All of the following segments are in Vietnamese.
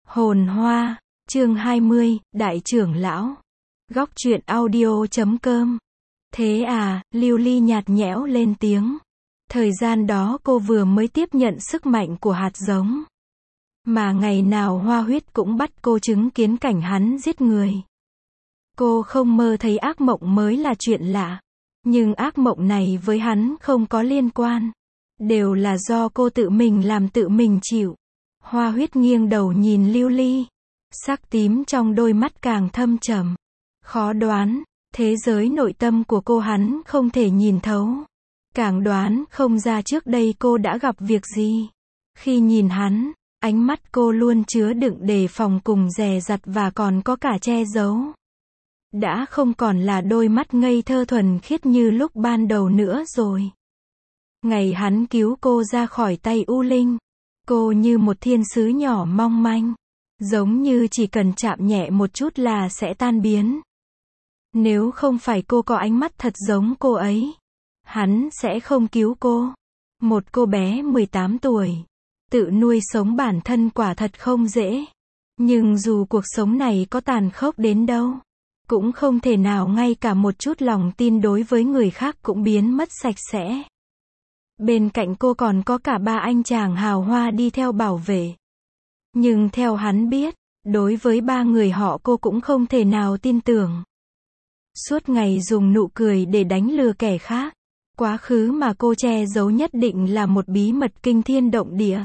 Hồn Hoa, chương 20, Đại trưởng lão. Góc truyện audio.com. Thế à, Lưu Ly nhạt nhẽo lên tiếng. Thời gian đó cô vừa mới tiếp nhận sức mạnh của hạt giống. Mà ngày nào Hoa Huyết cũng bắt cô chứng kiến cảnh hắn giết người. Cô không mơ thấy ác mộng mới là chuyện lạ. Nhưng ác mộng này với hắn không có liên quan. Đều là do cô tự mình làm tự mình chịu. Hoa Huyết nghiêng đầu nhìn Lưu Ly. Sắc tím trong đôi mắt càng thâm trầm. Khó đoán, thế giới nội tâm của cô hắn không thể nhìn thấu. Càng đoán không ra trước đây cô đã gặp việc gì. Khi nhìn hắn, ánh mắt cô luôn chứa đựng đề phòng cùng dè dặt và còn có cả che giấu. Đã không còn là đôi mắt ngây thơ thuần khiết như lúc ban đầu nữa rồi. Ngày hắn cứu cô ra khỏi tay U Linh, cô như một thiên sứ nhỏ mong manh, giống như chỉ cần chạm nhẹ một chút là sẽ tan biến. Nếu không phải cô có ánh mắt thật giống cô ấy, hắn sẽ không cứu cô. Một cô bé 18 tuổi, tự nuôi sống bản thân quả thật không dễ. Nhưng dù cuộc sống này có tàn khốc đến đâu, cũng không thể nào ngay cả một chút lòng tin đối với người khác cũng biến mất sạch sẽ. Bên cạnh cô còn có cả ba anh chàng hào hoa đi theo bảo vệ. Nhưng theo hắn biết, đối với ba người họ cô cũng không thể nào tin tưởng. Suốt ngày dùng nụ cười để đánh lừa kẻ khác. Quá khứ mà cô che giấu nhất định là một bí mật kinh thiên động địa.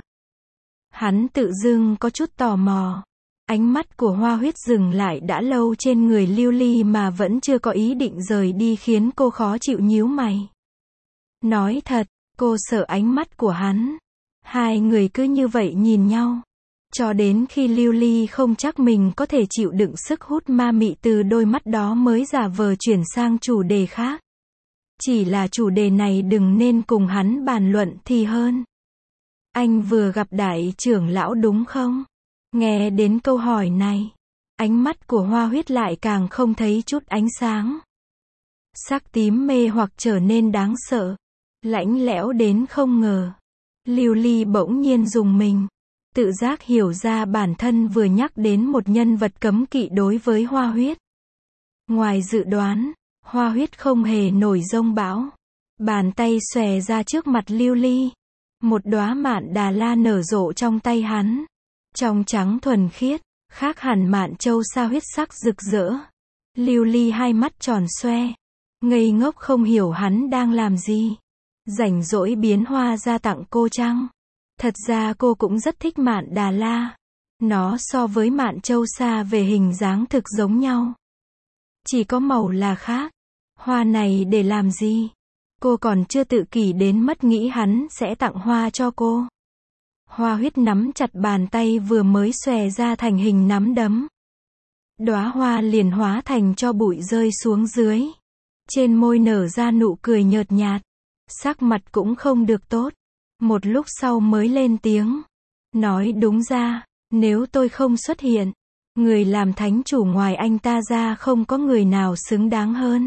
Hắn tự dưng có chút tò mò. Ánh mắt của Hoa Huyết dừng lại đã lâu trên người Lưu Ly mà vẫn chưa có ý định rời đi khiến cô khó chịu nhíu mày. Nói thật, cô sợ ánh mắt của hắn. Hai người cứ như vậy nhìn nhau. Cho đến khi Lưu Ly không chắc mình có thể chịu đựng sức hút ma mị từ đôi mắt đó mới giả vờ chuyển sang chủ đề khác. Chỉ là chủ đề này đừng nên cùng hắn bàn luận thì hơn. Anh vừa gặp đại trưởng lão đúng không? Nghe đến câu hỏi này, ánh mắt của Hoa Huyết lại càng không thấy chút ánh sáng. Sắc tím mê hoặc trở nên đáng sợ, lạnh lẽo đến không ngờ. Lưu Ly bỗng nhiên rùng mình, tự giác hiểu ra bản thân vừa nhắc đến một nhân vật cấm kỵ đối với Hoa Huyết. Ngoài dự đoán, Hoa Huyết không hề nổi giông bão. Bàn tay xòe ra trước mặt Lưu Ly. Một đóa mạn đà la nở rộ trong tay hắn. Trong trắng thuần khiết, khác hẳn mạn châu sa huyết sắc rực rỡ. Lưu Ly hai mắt tròn xoe, ngây ngốc không hiểu hắn đang làm gì. Rảnh rỗi biến hoa ra tặng cô chăng? Thật ra cô cũng rất thích mạn đà la. Nó so với mạn châu sa về hình dáng thực giống nhau. Chỉ có màu là khác. Hoa này để làm gì? Cô còn chưa tự kỷ đến mất nghĩ hắn sẽ tặng hoa cho cô. Hoa Huyết nắm chặt bàn tay vừa mới xòe ra thành hình nắm đấm. Đóa hoa liền hóa thành tro bụi rơi xuống dưới. Trên môi nở ra nụ cười nhợt nhạt. Sắc mặt cũng không được tốt. Một lúc sau mới lên tiếng. Nói đúng ra, nếu tôi không xuất hiện, người làm thánh chủ ngoài anh ta ra không có người nào xứng đáng hơn.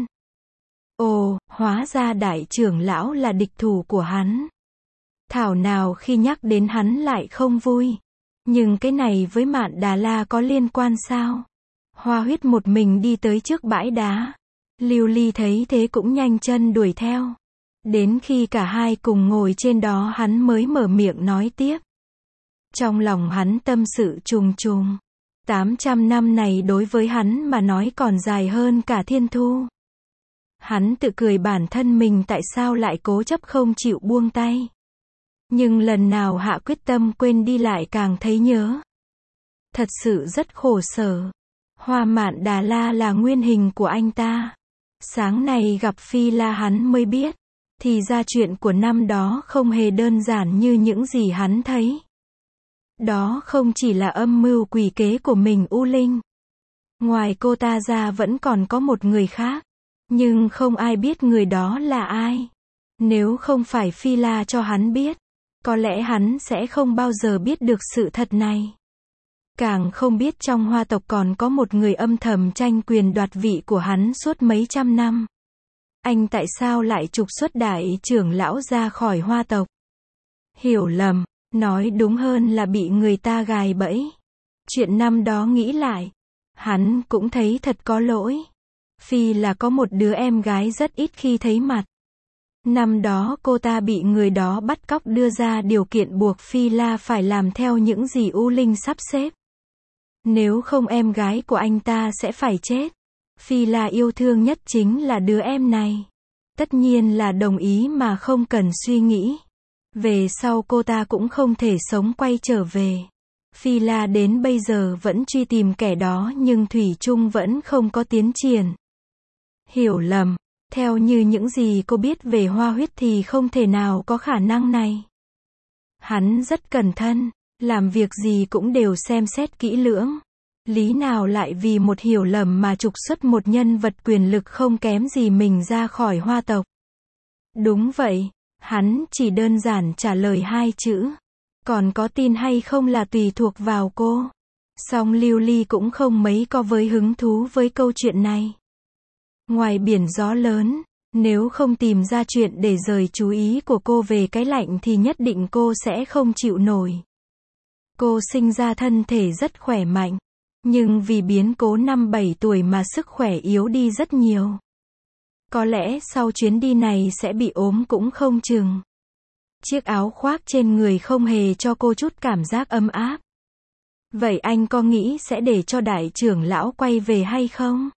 Ồ, hóa ra đại trưởng lão là địch thủ của hắn. Thảo nào khi nhắc đến hắn lại không vui. Nhưng cái này với mạn đà la có liên quan sao? Hoa Huyết một mình đi tới trước bãi đá. Lưu Ly thấy thế cũng nhanh chân đuổi theo. Đến khi cả hai cùng ngồi trên đó hắn mới mở miệng nói tiếp. Trong lòng hắn tâm sự trùng trùng. 800 năm này đối với hắn mà nói còn dài hơn cả thiên thu. Hắn tự cười bản thân mình tại sao lại cố chấp không chịu buông tay. Nhưng lần nào hạ quyết tâm quên đi lại càng thấy nhớ. Thật sự rất khổ sở. Hoa mạn đà la là nguyên hình của anh ta. Sáng nay gặp Phi La hắn mới biết. Thì ra chuyện của năm đó không hề đơn giản như những gì hắn thấy. Đó không chỉ là âm mưu quỷ kế của mình U Linh. Ngoài cô ta ra vẫn còn có một người khác. Nhưng không ai biết người đó là ai. Nếu không phải Phi La cho hắn biết, có lẽ hắn sẽ không bao giờ biết được sự thật này. Càng không biết trong Hoa tộc còn có một người âm thầm tranh quyền đoạt vị của hắn suốt mấy trăm năm. Anh tại sao lại trục xuất đại trưởng lão ra khỏi Hoa tộc? Hiểu lầm, nói đúng hơn là bị người ta gài bẫy. Chuyện năm đó nghĩ lại, hắn cũng thấy thật có lỗi. Phi là có một đứa em gái rất ít khi thấy mặt. Năm đó cô ta bị người đó bắt cóc đưa ra điều kiện buộc Phi La phải làm theo những gì U Linh sắp xếp. Nếu không em gái của anh ta sẽ phải chết. Phi La yêu thương nhất chính là đứa em này. Tất nhiên là đồng ý mà không cần suy nghĩ. Về sau cô ta cũng không thể sống quay trở về. Phi La đến bây giờ vẫn truy tìm kẻ đó nhưng thủy chung vẫn không có tiến triển. Hiểu lầm. Theo như những gì cô biết về Hoa Huyết thì không thể nào có khả năng này. Hắn rất cẩn thận, làm việc gì cũng đều xem xét kỹ lưỡng. Lý nào lại vì một hiểu lầm mà trục xuất một nhân vật quyền lực không kém gì mình ra khỏi Hoa tộc. Đúng vậy, hắn chỉ đơn giản trả lời 2 chữ. Còn có tin hay không là tùy thuộc vào cô. Song Lưu Ly cũng không mấy có với hứng thú với câu chuyện này. Ngoài biển gió lớn, nếu không tìm ra chuyện để rời chú ý của cô về cái lạnh thì nhất định cô sẽ không chịu nổi. Cô sinh ra thân thể rất khỏe mạnh, nhưng vì biến cố năm 7 tuổi mà sức khỏe yếu đi rất nhiều. Có lẽ sau chuyến đi này sẽ bị ốm cũng không chừng. Chiếc áo khoác trên người không hề cho cô chút cảm giác ấm áp. Vậy anh có nghĩ sẽ để cho đại trưởng lão quay về hay không?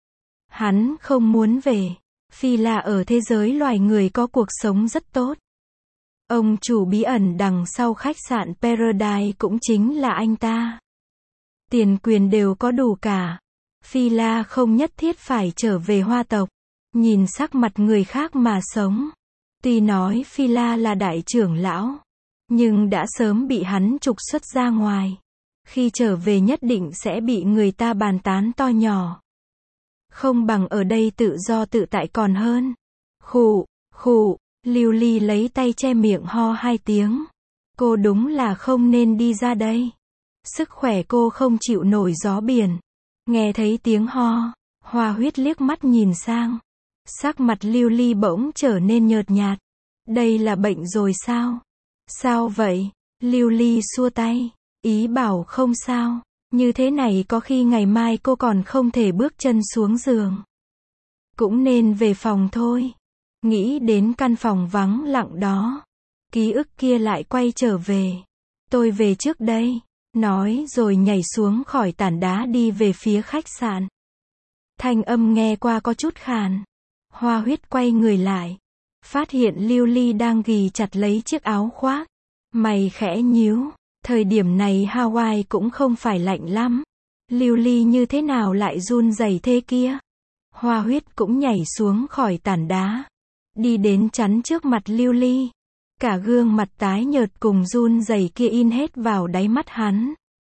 Hắn không muốn về. Phi La ở thế giới loài người có cuộc sống rất tốt. Ông chủ bí ẩn đằng sau khách sạn Paradise cũng chính là anh ta. Tiền quyền đều có đủ cả. Phi La không nhất thiết phải trở về Hoa tộc. Nhìn sắc mặt người khác mà sống. Tuy nói Phi La là đại trưởng lão, nhưng đã sớm bị hắn trục xuất ra ngoài. Khi trở về nhất định sẽ bị người ta bàn tán to nhỏ. Không bằng ở đây tự do tự tại còn hơn. Khụ, khụ, Lưu Ly lấy tay che miệng ho 2 tiếng. Cô đúng là không nên đi ra đây. Sức khỏe cô không chịu nổi gió biển. Nghe thấy tiếng ho, Hoa Huyết liếc mắt nhìn sang. Sắc mặt Lưu Ly bỗng trở nên nhợt nhạt. Đây là bệnh rồi sao? Sao vậy? Lưu Ly xua tay, ý bảo không sao. Như thế này có khi ngày mai cô còn không thể bước chân xuống giường. Cũng nên về phòng thôi. Nghĩ đến căn phòng vắng lặng đó. Ký ức kia lại quay trở về. Tôi về trước đây. Nói rồi nhảy xuống khỏi tảng đá đi về phía khách sạn. Thanh âm nghe qua có chút khàn. Hoa Huyết quay người lại. Phát hiện Lưu Ly đang ghì chặt lấy chiếc áo khoác. Mày khẽ nhíu. Thời điểm này Hawaii cũng không phải lạnh lắm. Lưu Ly như thế nào lại run rẩy thế kia? Hoa Huyết cũng nhảy xuống khỏi tảng đá. Đi đến chắn trước mặt Lưu Ly. Cả gương mặt tái nhợt cùng run rẩy kia in hết vào đáy mắt hắn.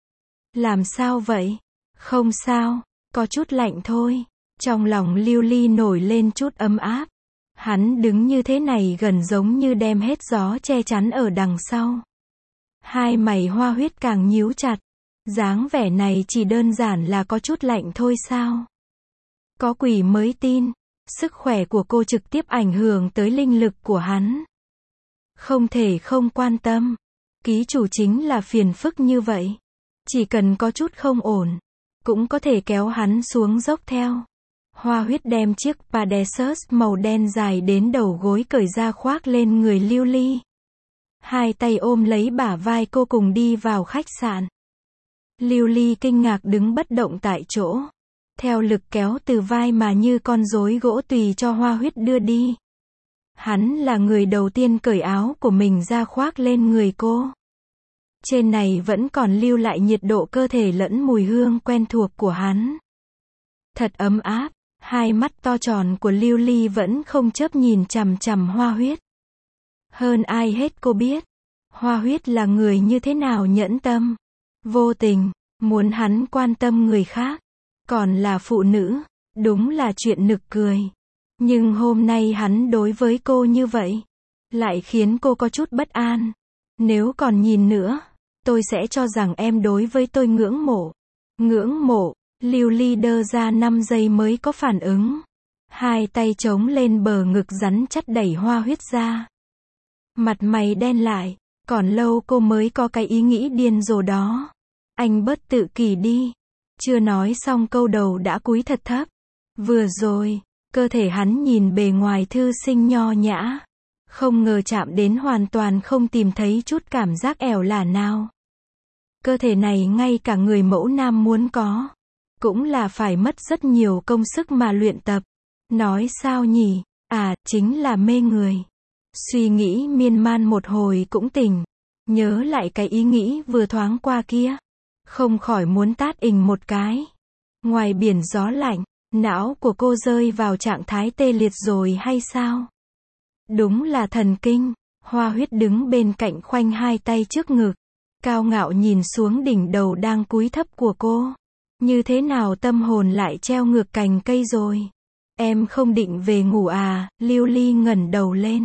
Làm sao vậy? Không sao, có chút lạnh thôi. Trong lòng Lưu Ly nổi lên chút ấm áp. Hắn đứng như thế này gần giống như đem hết gió che chắn ở đằng sau. Hai mày Hoa Huyết càng nhíu chặt. Dáng vẻ này chỉ đơn giản là có chút lạnh thôi sao? Có quỷ mới tin. Sức khỏe của cô trực tiếp ảnh hưởng tới linh lực của hắn. Không thể không quan tâm. Ký chủ chính là phiền phức như vậy. Chỉ cần có chút không ổn, cũng có thể kéo hắn xuống dốc theo. Hoa Huyết đem chiếc Pegasus màu đen dài đến đầu gối cởi ra khoác lên người Lưu Ly. Hai tay ôm lấy bả vai cô cùng đi vào khách sạn. Lưu Ly kinh ngạc đứng bất động tại chỗ. Theo lực kéo từ vai mà như con rối gỗ tùy cho Hoa Huyết đưa đi. Hắn là người đầu tiên cởi áo của mình ra khoác lên người cô. Trên này vẫn còn lưu lại nhiệt độ cơ thể lẫn mùi hương quen thuộc của hắn. Thật ấm áp, hai mắt to tròn của Lưu Ly vẫn không chớp nhìn chằm chằm Hoa Huyết. Hơn ai hết cô biết, Hoa Huyết là người như thế nào nhẫn tâm, vô tình, muốn hắn quan tâm người khác, còn là phụ nữ, đúng là chuyện nực cười. Nhưng hôm nay hắn đối với cô như vậy, lại khiến cô có chút bất an. Nếu còn nhìn nữa, tôi sẽ cho rằng em đối với tôi ngưỡng mộ. Ngưỡng mộ, Lưu Ly đơ ra 5 giây mới có phản ứng. Hai tay chống lên bờ ngực rắn chắc đẩy Hoa Huyết ra. Mặt mày đen lại, còn lâu cô mới có cái ý nghĩ điên rồ đó. Anh bớt tự kỷ đi. Chưa nói xong câu đầu đã cúi thật thấp. Vừa rồi, cơ thể hắn nhìn bề ngoài thư sinh nho nhã. Không ngờ chạm đến hoàn toàn không tìm thấy chút cảm giác ẻo lả nào. Cơ thể này ngay cả người mẫu nam muốn có, cũng là phải mất rất nhiều công sức mà luyện tập. Nói sao nhỉ? À, chính là mê người. Suy nghĩ miên man một hồi cũng tỉnh. Nhớ lại cái ý nghĩ vừa thoáng qua kia. Không khỏi muốn tát ình một cái. Ngoài biển gió lạnh, não của cô rơi vào trạng thái tê liệt rồi hay sao? Đúng là thần kinh. Hoa Huyết đứng bên cạnh khoanh hai tay trước ngực. Cao ngạo nhìn xuống đỉnh đầu đang cúi thấp của cô. Như thế nào tâm hồn lại treo ngược cành cây rồi? Em không định về ngủ à? Lưu Ly ngẩng đầu lên.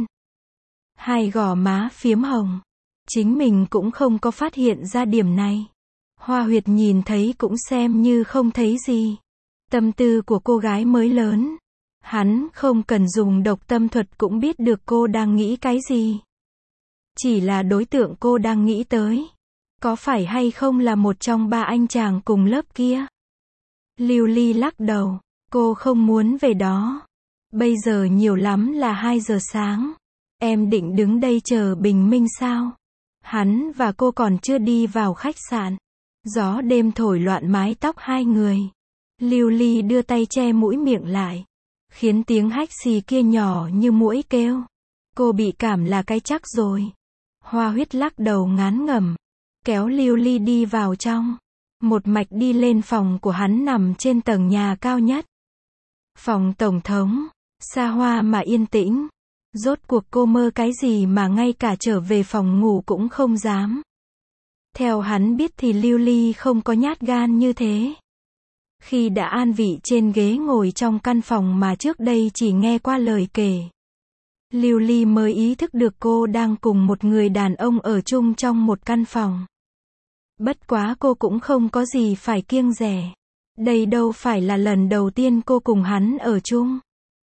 Hai gò má phiếm hồng. Chính mình cũng không có phát hiện ra điểm này. Hoa Huyệt nhìn thấy cũng xem như không thấy gì. Tâm tư của cô gái mới lớn. Hắn không cần dùng độc tâm thuật cũng biết được cô đang nghĩ cái gì. Chỉ là đối tượng cô đang nghĩ tới. Có phải hay không là một trong ba anh chàng cùng lớp kia? Lưu Ly lắc đầu. Cô không muốn về đó. Bây giờ nhiều lắm là 2 giờ sáng. Em định đứng đây chờ bình minh sao? Hắn và cô còn chưa đi vào khách sạn. Gió đêm thổi loạn mái tóc hai người. Lưu Ly đưa tay che mũi miệng lại. Khiến tiếng hách xì kia nhỏ như muỗi kêu. Cô bị cảm là cái chắc rồi. Hoa Huyết lắc đầu ngán ngẩm. Kéo Lưu Ly đi vào trong. Một mạch đi lên phòng của hắn nằm trên tầng nhà cao nhất. Phòng tổng thống. Xa hoa mà yên tĩnh. Rốt cuộc cô mơ cái gì mà ngay cả trở về phòng ngủ cũng không dám. Theo hắn biết thì Lưu Ly không có nhát gan như thế. Khi đã an vị trên ghế ngồi trong căn phòng mà trước đây chỉ nghe qua lời kể. Lưu Ly mới ý thức được cô đang cùng một người đàn ông ở chung trong một căn phòng. Bất quá cô cũng không có gì phải kiêng dè. Đây đâu phải là lần đầu tiên cô cùng hắn ở chung.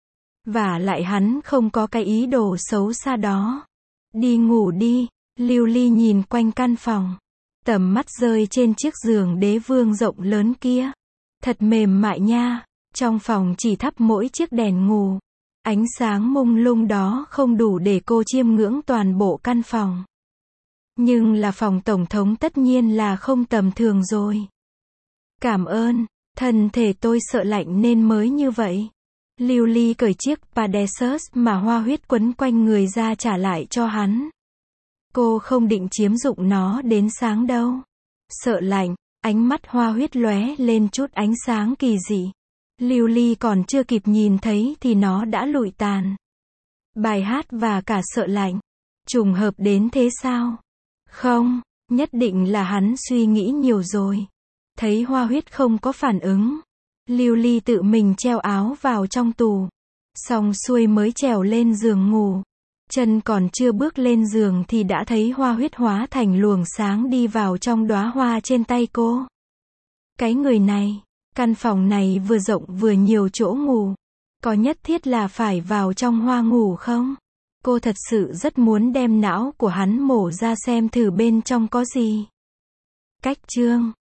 Vả lại hắn không có cái ý đồ xấu xa đó. Đi ngủ đi. Lưu Ly nhìn quanh căn phòng. Tầm mắt rơi trên chiếc giường đế vương rộng lớn kia. Thật mềm mại nha. Trong phòng chỉ thắp mỗi chiếc đèn ngủ. Ánh sáng mông lung đó không đủ để cô chiêm ngưỡng toàn bộ căn phòng. Nhưng là phòng tổng thống tất nhiên là không tầm thường rồi. Cảm ơn, thân thể tôi sợ lạnh nên mới như vậy. Lưu Ly cởi chiếc Pegasus mà Hoa Huyết quấn quanh người ra trả lại cho hắn. Cô không định chiếm dụng nó đến sáng đâu. Sợ lạnh, ánh mắt Hoa Huyết lóe lên chút ánh sáng kỳ dị. Lưu Ly còn chưa kịp nhìn thấy thì nó đã lụi tàn. Bài hát và cả sợ lạnh. Trùng hợp đến thế sao? Không, nhất định là hắn suy nghĩ nhiều rồi. Thấy Hoa Huyết không có phản ứng. Lưu Ly tự mình treo áo vào trong tủ. Xong xuôi mới trèo lên giường ngủ. Chân còn chưa bước lên giường thì đã thấy Hoa Huyết hóa thành luồng sáng đi vào trong đóa hoa trên tay cô. Cái người này, căn phòng này vừa rộng vừa nhiều chỗ ngủ. Có nhất thiết là phải vào trong hoa ngủ không? Cô thật sự rất muốn đem não của hắn mổ ra xem thử bên trong có gì. Cách chương